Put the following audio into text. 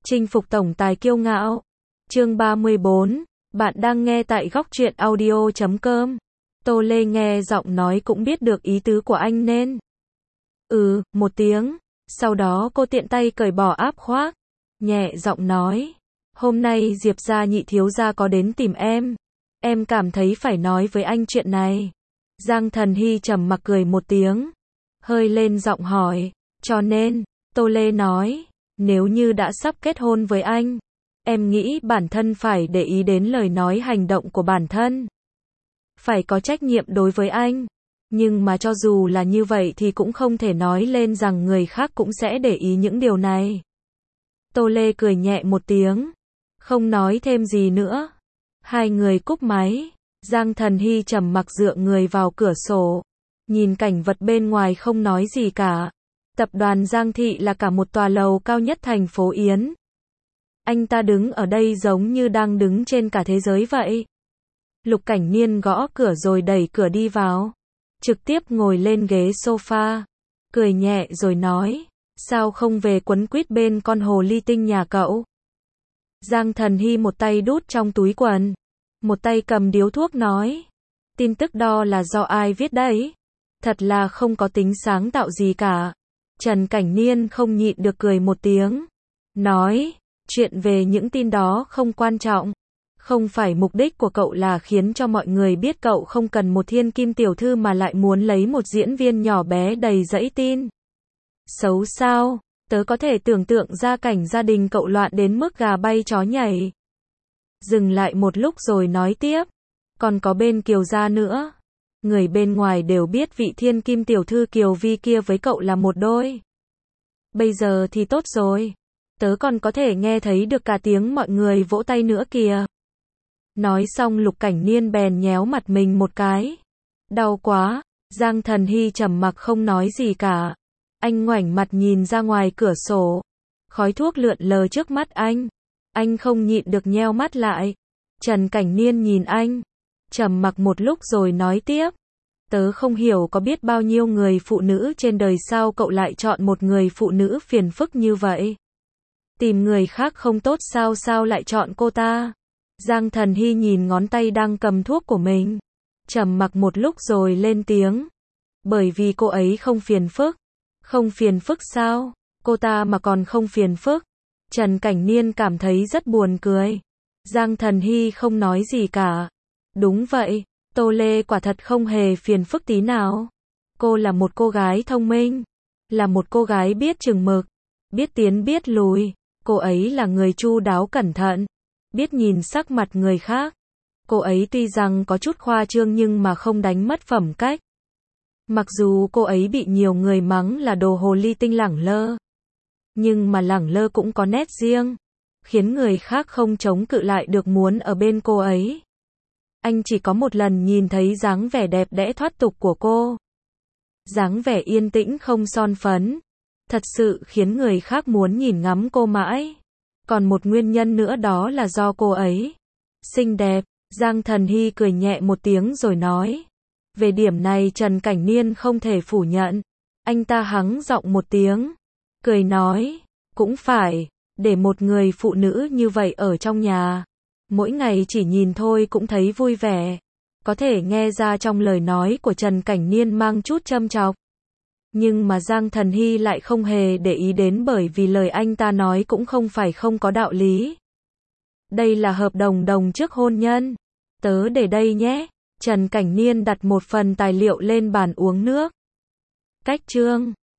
Chinh phục tổng tài kiêu ngạo. Chương 34, bạn đang nghe tại góc truyện audio.com. Tô Lê nghe giọng nói cũng biết được ý tứ của anh nên. Một tiếng. Sau đó cô tiện tay cởi bỏ áp khoác. Nhẹ giọng nói. Hôm nay Diệp gia nhị thiếu gia có đến tìm em. Em cảm thấy phải nói với anh chuyện này. Giang Thần Hy trầm mặc cười một tiếng. Hơi lên giọng hỏi. Cho nên, Tô Lê nói. Nếu như đã sắp kết hôn với anh, em nghĩ bản thân phải để ý đến lời nói hành động của bản thân. Phải có trách nhiệm đối với anh. Nhưng mà cho dù là như vậy thì cũng không thể nói lên rằng người khác cũng sẽ để ý những điều này. Tô Lê cười nhẹ một tiếng. Không nói thêm gì nữa. Hai người cúp máy. Giang Thần Hy trầm mặc dựa người vào cửa sổ. Nhìn cảnh vật bên ngoài không nói gì cả. Tập đoàn Giang Thị là cả một tòa lầu cao nhất thành phố Yến. Anh ta đứng ở đây giống như đang đứng trên cả thế giới vậy. Lục Cảnh Niên gõ cửa rồi đẩy cửa đi vào. Trực tiếp ngồi lên ghế sofa. Cười nhẹ rồi nói. Sao không về quấn quýt bên con hồ ly tinh nhà cậu? Giang Thần Hy một tay đút trong túi quần. Một tay cầm điếu thuốc nói. Tin tức đó là do ai viết đấy? Thật là không có tính sáng tạo gì cả. Trần Cảnh Niên không nhịn được cười một tiếng. Nói, chuyện về những tin đó không quan trọng. Không phải mục đích của cậu là khiến cho mọi người biết cậu không cần một thiên kim tiểu thư mà lại muốn lấy một diễn viên nhỏ bé đầy dẫy tin. Xấu sao, tớ có thể tưởng tượng ra cảnh gia đình cậu loạn đến mức gà bay chó nhảy. Dừng lại một lúc rồi nói tiếp. Còn có bên Kiều gia nữa. Người bên ngoài đều biết vị thiên kim tiểu thư Kiều Vi kia với cậu là một đôi. Bây giờ thì tốt rồi. Tớ còn có thể nghe thấy được cả tiếng mọi người vỗ tay nữa kìa. Nói xong Lục Cảnh Niên bèn nhéo mặt mình một cái. Đau quá. Giang Thần Hy trầm mặc không nói gì cả. Anh ngoảnh mặt nhìn ra ngoài cửa sổ. Khói thuốc lượn lờ trước mắt anh. Anh không nhịn được nheo mắt lại. Trần Cảnh Niên nhìn anh. Trầm mặc một lúc rồi nói tiếp. Tớ không hiểu có biết bao nhiêu người phụ nữ trên đời sao cậu lại chọn một người phụ nữ phiền phức như vậy. Tìm người khác không tốt sao lại chọn cô ta. Giang Thần Hy nhìn ngón tay đang cầm thuốc của mình. Trầm mặc một lúc rồi lên tiếng. Bởi vì cô ấy không phiền phức. Không phiền phức sao? Cô ta mà còn không phiền phức. Trần Cảnh Niên cảm thấy rất buồn cười. Giang Thần Hy không nói gì cả. Đúng vậy, Tô Lê quả thật không hề phiền phức tí nào. Cô là một cô gái thông minh. Là một cô gái biết chừng mực. Biết tiến biết lùi. Cô ấy là người chu đáo cẩn thận. Biết nhìn sắc mặt người khác. Cô ấy tuy rằng có chút khoa trương nhưng mà không đánh mất phẩm cách. Mặc dù cô ấy bị nhiều người mắng là đồ hồ ly tinh lẳng lơ. Nhưng mà lẳng lơ cũng có nét riêng. Khiến người khác không chống cự lại được muốn ở bên cô ấy. Anh chỉ có một lần nhìn thấy dáng vẻ đẹp đẽ thoát tục của cô. Dáng vẻ yên tĩnh không son phấn. Thật sự khiến người khác muốn nhìn ngắm cô mãi. Còn một nguyên nhân nữa đó là do cô ấy xinh đẹp. Giang Thần Hy cười nhẹ một tiếng rồi nói. Về điểm này Trần Cảnh Niên không thể phủ nhận. Anh ta hắng giọng một tiếng. Cười nói. Cũng phải. Để một người phụ nữ như vậy ở trong nhà. Mỗi ngày chỉ nhìn thôi cũng thấy vui vẻ. Có thể nghe ra trong lời nói của Trần Cảnh Niên mang chút châm chọc. Nhưng mà Giang Thần Hy lại không hề để ý đến bởi vì lời anh ta nói cũng không phải không có đạo lý. Đây là hợp đồng trước hôn nhân. Tớ để đây nhé. Trần Cảnh Niên đặt một phần tài liệu lên bàn uống nước. Cách chương